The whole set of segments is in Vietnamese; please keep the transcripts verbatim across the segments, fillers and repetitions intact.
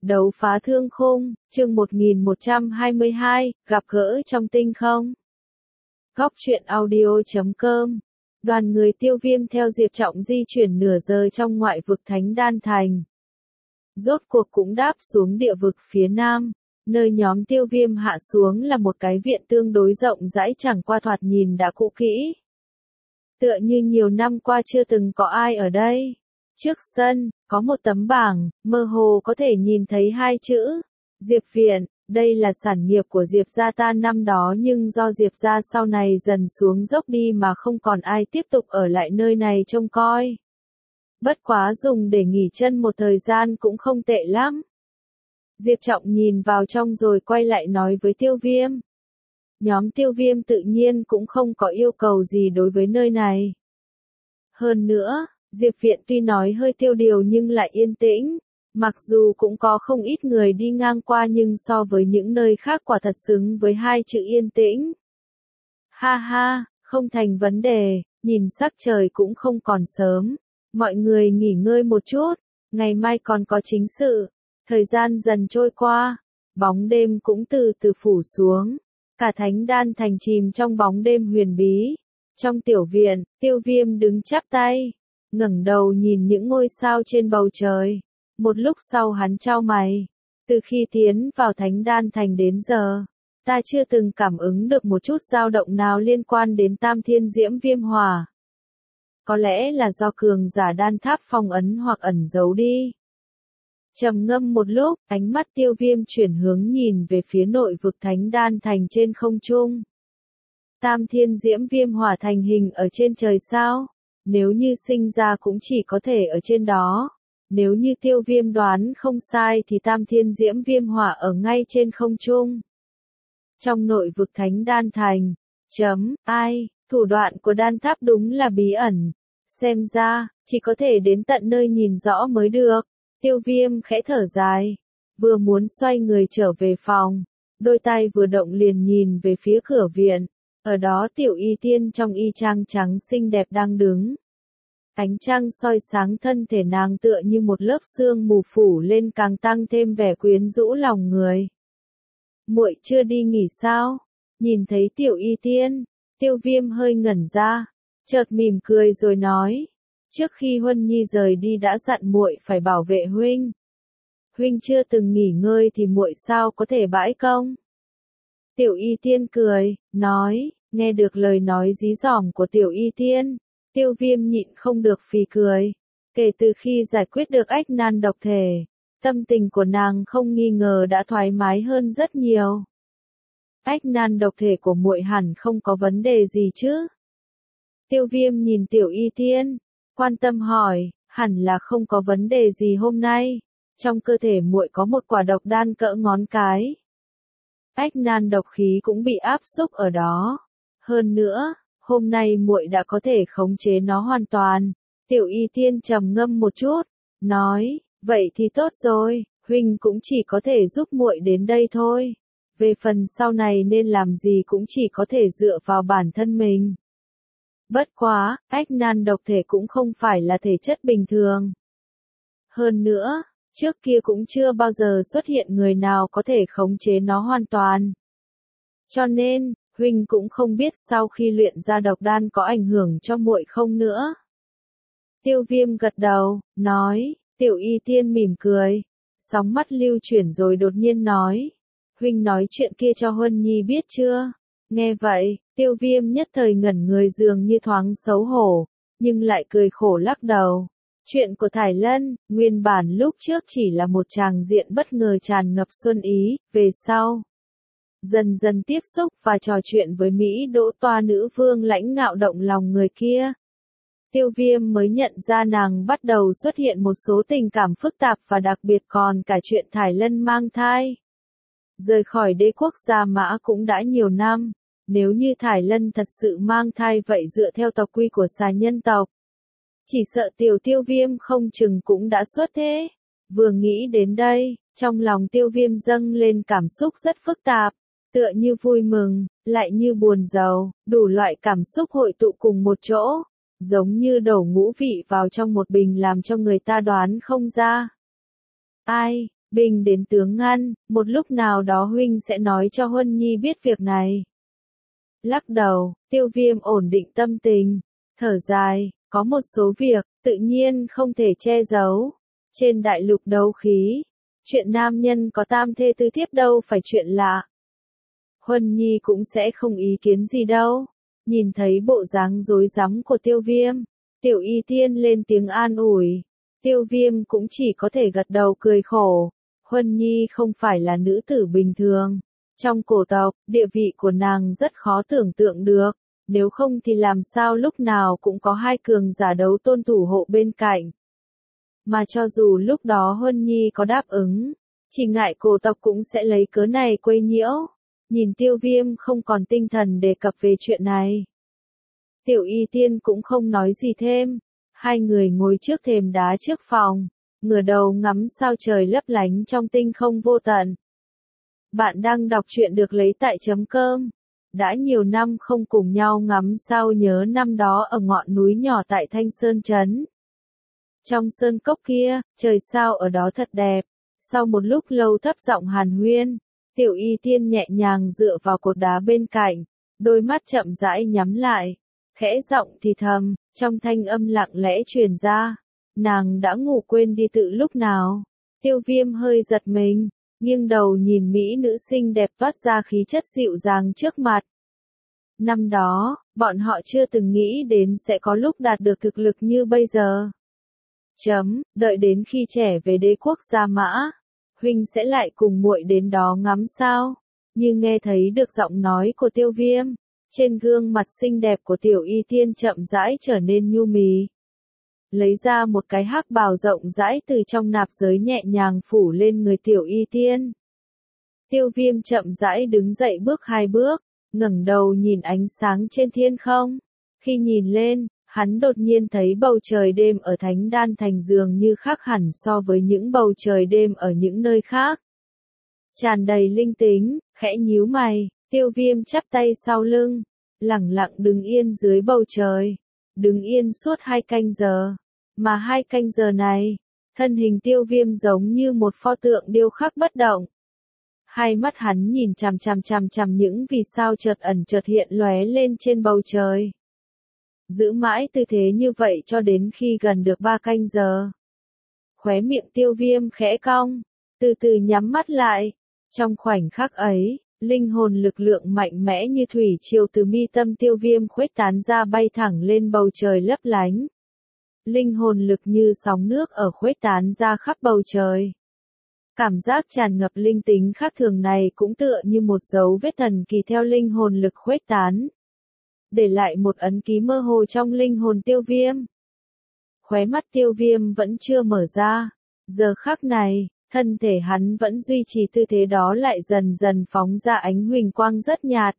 Đấu phá thương khung, chương một nghìn một trăm hai mươi hai, gặp gỡ trong tinh không. Góc truyện audio chấm com. Đoàn người Tiêu Viêm theo Diệp Trọng di chuyển nửa giờ trong ngoại vực Thánh Đan Thành. Rốt cuộc cũng đáp xuống địa vực phía nam. Nơi nhóm Tiêu Viêm hạ xuống là một cái viện tương đối rộng rãi, chẳng qua thoạt nhìn đã cũ kỹ. Tựa như nhiều năm qua chưa từng có ai ở đây. Trước sân, có một tấm bảng, mơ hồ có thể nhìn thấy hai chữ, Diệp Viện. Đây là sản nghiệp của Diệp gia ta năm đó, nhưng do Diệp gia sau này dần xuống dốc đi mà không còn ai tiếp tục ở lại nơi này trông coi. Bất quá dùng để nghỉ chân một thời gian cũng không tệ lắm. Diệp Trọng nhìn vào trong rồi quay lại nói với Tiêu Viêm. Nhóm Tiêu Viêm tự nhiên cũng không có yêu cầu gì đối với nơi này. Hơn nữa, Diệp Viện tuy nói hơi tiêu điều nhưng lại yên tĩnh, mặc dù cũng có không ít người đi ngang qua nhưng so với những nơi khác quả thật xứng với hai chữ yên tĩnh. Ha ha, không thành vấn đề, nhìn sắc trời cũng không còn sớm, mọi người nghỉ ngơi một chút, ngày mai còn có chính sự. Thời gian dần trôi qua, bóng đêm cũng từ từ phủ xuống, cả Thánh Đan Thành chìm trong bóng đêm huyền bí. Trong tiểu viện, Tiêu Viêm đứng chắp tay, ngẩng đầu nhìn những ngôi sao trên bầu trời. Một lúc sau hắn chau mày. Từ khi tiến vào Thánh Đan Thành đến giờ, ta chưa từng cảm ứng được một chút dao động nào liên quan đến Tam Thiên Diễm Viêm Hỏa. Có lẽ là do cường giả đan tháp phong ấn hoặc ẩn giấu đi. Trầm ngâm một lúc, ánh mắt Tiêu Viêm chuyển hướng nhìn về phía nội vực Thánh Đan Thành trên không trung. Tam Thiên Diễm Viêm Hỏa thành hình ở trên trời sao? Nếu như sinh ra cũng chỉ có thể ở trên đó. Nếu như Tiêu Viêm đoán không sai thì Tam Thiên Diễm Viêm Hỏa ở ngay trên không trung. Trong nội vực Thánh Đan Thành, chấm, ai, thủ đoạn của đan tháp đúng là bí ẩn. Xem ra, chỉ có thể đến tận nơi nhìn rõ mới được. Tiêu Viêm khẽ thở dài, vừa muốn xoay người trở về phòng, đôi tay vừa động liền nhìn về phía cửa viện, ở đó Tiểu Y Tiên trong y trang trắng xinh đẹp đang đứng. Ánh trăng soi sáng thân thể nàng tựa như một lớp sương mù phủ lên, càng tăng thêm vẻ quyến rũ lòng người. Muội chưa đi nghỉ sao? Nhìn thấy Tiểu Y Tiên, Tiêu Viêm hơi ngẩn ra, chợt mỉm cười rồi nói. Trước khi Huân Nhi rời đi đã dặn muội phải bảo vệ huynh. Huynh chưa từng nghỉ ngơi thì muội sao có thể bãi công? Tiểu Y Tiên cười, nói, nghe được lời nói dí dỏm của Tiểu Y Tiên, Tiêu Viêm nhịn không được phì cười. Kể từ khi giải quyết được ách nan độc thể, tâm tình của nàng không nghi ngờ đã thoải mái hơn rất nhiều. Ách nan độc thể của muội hẳn không có vấn đề gì chứ? Tiêu Viêm nhìn Tiểu Y Tiên, quan tâm hỏi, hẳn là không có vấn đề gì hôm nay. Trong cơ thể muội có một quả độc đan cỡ ngón cái. Ách nan độc khí cũng bị áp xúc ở đó. Hơn nữa, hôm nay muội đã có thể khống chế nó hoàn toàn. Tiểu Y Tiên trầm ngâm một chút, nói, vậy thì tốt rồi, huynh cũng chỉ có thể giúp muội đến đây thôi. Về phần sau này nên làm gì cũng chỉ có thể dựa vào bản thân mình. Bất quá, ách nan độc thể cũng không phải là thể chất bình thường. Hơn nữa, trước kia cũng chưa bao giờ xuất hiện người nào có thể khống chế nó hoàn toàn. Cho nên, huynh cũng không biết sau khi luyện ra độc đan có ảnh hưởng cho muội không nữa. Tiêu Viêm gật đầu, nói, Tiểu Y Tiên mỉm cười, sóng mắt lưu chuyển rồi đột nhiên nói, huynh nói chuyện kia cho Huân Nhi biết chưa? Nghe vậy, Tiêu Viêm nhất thời ngẩn người, dường như thoáng xấu hổ, nhưng lại cười khổ lắc đầu. Chuyện của Thải Lân, nguyên bản lúc trước chỉ là một tràng diện bất ngờ tràn ngập xuân ý, về sau. Dần dần tiếp xúc và trò chuyện với Mỹ Đỗ Toa nữ vương lãnh ngạo động lòng người kia. Tiêu Viêm mới nhận ra nàng bắt đầu xuất hiện một số tình cảm phức tạp và đặc biệt còn cả chuyện Thải Lân mang thai. Rời khỏi đế quốc Gia Mã cũng đã nhiều năm. Nếu như Thải Lân thật sự mang thai vậy dựa theo tộc quy của xà nhân tộc, chỉ sợ tiểu Tiêu Viêm không chừng cũng đã xuất thế. Vừa nghĩ đến đây, trong lòng Tiêu Viêm dâng lên cảm xúc rất phức tạp, tựa như vui mừng, lại như buồn rầu, đủ loại cảm xúc hội tụ cùng một chỗ, giống như đổ ngũ vị vào trong một bình làm cho người ta đoán không ra. Ai, Binh đến tướng ngăn, một lúc nào đó huynh sẽ nói cho Huân Nhi biết việc này. Lắc đầu, Tiêu Viêm ổn định tâm tình, thở dài, có một số việc, tự nhiên không thể che giấu. Trên đại lục đấu khí, chuyện nam nhân có tam thê tứ thiếp đâu phải chuyện lạ. Huân Nhi cũng sẽ không ý kiến gì đâu. Nhìn thấy bộ dáng rối rắm của Tiêu Viêm, Tiểu Y Tiên lên tiếng an ủi. Tiêu Viêm cũng chỉ có thể gật đầu cười khổ. Huân Nhi không phải là nữ tử bình thường. Trong cổ tộc, địa vị của nàng rất khó tưởng tượng được. Nếu không thì làm sao lúc nào cũng có hai cường giả đấu tôn thủ hộ bên cạnh. Mà cho dù lúc đó Huân Nhi có đáp ứng, chỉ ngại cổ tộc cũng sẽ lấy cớ này quấy nhiễu. Nhìn Tiêu Viêm không còn tinh thần đề cập về chuyện này. Tiểu Y Tiên cũng không nói gì thêm. Hai người ngồi trước thềm đá trước phòng, ngửa đầu ngắm sao trời lấp lánh trong tinh không vô tận. Bạn đang đọc truyện được lấy tại chấm cơm. Đã nhiều năm không cùng nhau ngắm sao nhớ năm đó ở ngọn núi nhỏ tại Thanh Sơn Trấn. Trong sơn cốc kia, trời sao ở đó thật đẹp. Sau một lúc lâu thấp giọng hàn huyên, Tiểu Y Tiên nhẹ nhàng dựa vào cột đá bên cạnh, đôi mắt chậm rãi nhắm lại, khẽ giọng thì thầm, trong thanh âm lặng lẽ truyền ra. Nàng đã ngủ quên đi tự lúc nào. Tiêu Viêm hơi giật mình, nghiêng đầu nhìn mỹ nữ xinh đẹp toát ra khí chất dịu dàng trước mặt. Năm đó, bọn họ chưa từng nghĩ đến sẽ có lúc đạt được thực lực như bây giờ. Chấm, đợi đến khi trẻ về đế quốc Gia Mã, huynh sẽ lại cùng muội đến đó ngắm sao. Nhưng nghe thấy được giọng nói của Tiêu Viêm, trên gương mặt xinh đẹp của Tiểu Y Tiên chậm rãi trở nên nhu mì. Lấy ra một cái hắc bào rộng rãi từ trong nạp giới nhẹ nhàng phủ lên người Tiểu Y Tiên. Tiêu Viêm chậm rãi đứng dậy bước hai bước, ngẩng đầu nhìn ánh sáng trên thiên không. Khi nhìn lên, hắn đột nhiên thấy bầu trời đêm ở Thánh Đan Thành dường như khác hẳn so với những bầu trời đêm ở những nơi khác. Tràn đầy linh tính, khẽ nhíu mày, Tiêu Viêm chắp tay sau lưng, lẳng lặng đứng yên dưới bầu trời. Đứng yên suốt hai canh giờ. Mà hai canh giờ này, thân hình Tiêu Viêm giống như một pho tượng điêu khắc bất động. Hai mắt hắn nhìn chằm chằm chằm chằm những vì sao chợt ẩn chợt hiện lóe lên trên bầu trời. Giữ mãi tư thế như vậy cho đến khi gần được ba canh giờ. Khóe miệng Tiêu Viêm khẽ cong, từ từ nhắm mắt lại. Trong khoảnh khắc ấy, linh hồn lực lượng mạnh mẽ như thủy triều từ mi tâm Tiêu Viêm khuếch tán ra bay thẳng lên bầu trời lấp lánh. Linh hồn lực như sóng nước ở khuếch tán ra khắp bầu trời. Cảm giác tràn ngập linh tính khác thường này cũng tựa như một dấu vết thần kỳ theo linh hồn lực khuếch tán. Để lại một ấn ký mơ hồ trong linh hồn Tiêu Viêm. Khóe mắt Tiêu Viêm vẫn chưa mở ra. Giờ khắc này, thân thể hắn vẫn duy trì tư thế đó lại dần dần phóng ra ánh huỳnh quang rất nhạt.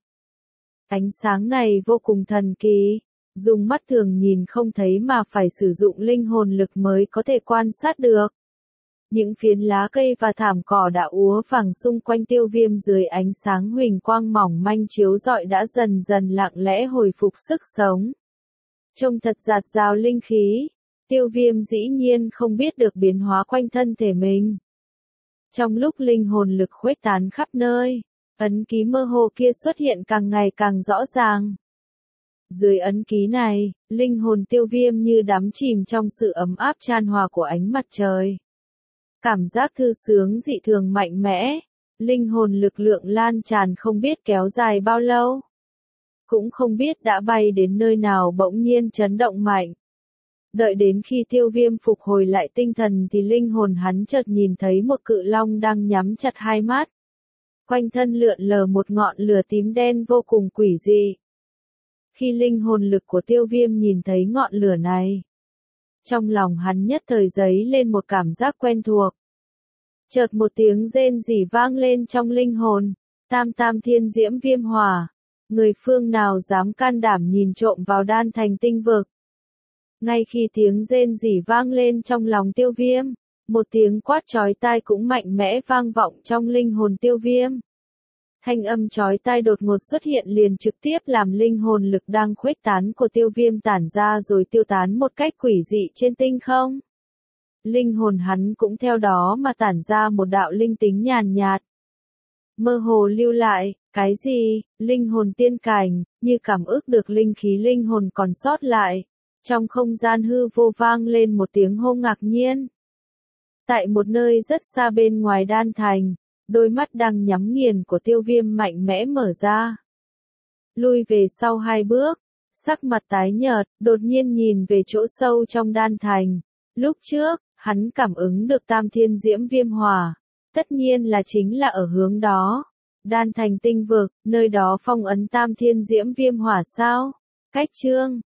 Ánh sáng này vô cùng thần kỳ. Dùng mắt thường nhìn không thấy mà phải sử dụng linh hồn lực mới có thể quan sát được. Những phiến lá cây và thảm cỏ đã úa vàng xung quanh Tiêu Viêm dưới ánh sáng huỳnh quang mỏng manh chiếu rọi đã dần dần lặng lẽ hồi phục sức sống. Trông thật dạt dào linh khí, Tiêu Viêm dĩ nhiên không biết được biến hóa quanh thân thể mình. Trong lúc linh hồn lực khuếch tán khắp nơi, ấn ký mơ hồ kia xuất hiện càng ngày càng rõ ràng. Dưới ấn ký này, linh hồn Tiêu Viêm như đắm chìm trong sự ấm áp chan hòa của ánh mặt trời. Cảm giác thư sướng dị thường mạnh mẽ, linh hồn lực lượng lan tràn không biết kéo dài bao lâu. Cũng không biết đã bay đến nơi nào bỗng nhiên chấn động mạnh. Đợi đến khi Tiêu Viêm phục hồi lại tinh thần thì linh hồn hắn chợt nhìn thấy một cự long đang nhắm chặt hai mắt. Quanh thân lượn lờ một ngọn lửa tím đen vô cùng quỷ dị. Khi linh hồn lực của Tiêu Viêm nhìn thấy ngọn lửa này, trong lòng hắn nhất thời dấy lên một cảm giác quen thuộc. Chợt một tiếng rên rỉ vang lên trong linh hồn, tam tam thiên diễm viêm hỏa, người phương nào dám can đảm nhìn trộm vào đan thành tinh vực. Ngay khi tiếng rên rỉ vang lên trong lòng Tiêu Viêm, một tiếng quát chói tai cũng mạnh mẽ vang vọng trong linh hồn Tiêu Viêm. Thanh âm chói tai đột ngột xuất hiện liền trực tiếp làm linh hồn lực đang khuếch tán của Tiêu Viêm tản ra rồi tiêu tán một cách quỷ dị trên tinh không. linh hồn hắn cũng theo đó mà tản ra một đạo linh tính nhàn nhạt. Mơ hồ lưu lại, cái gì, linh hồn tiên cảnh, như cảm ức được linh khí linh hồn còn sót lại. Trong không gian hư vô vang lên một tiếng hô ngạc nhiên. Tại một nơi rất xa bên ngoài đan thành, đôi mắt đang nhắm nghiền của tiêu viêm mạnh mẽ mở ra. Lui về sau hai bước, sắc mặt tái nhợt, đột nhiên nhìn về chỗ sâu trong đan thành. Lúc trước, hắn cảm ứng được tam thiên diễm viêm hỏa. Tất nhiên là chính là ở hướng đó. Đan thành tinh vực, nơi đó phong ấn tam thiên diễm viêm hỏa sao? Cách chương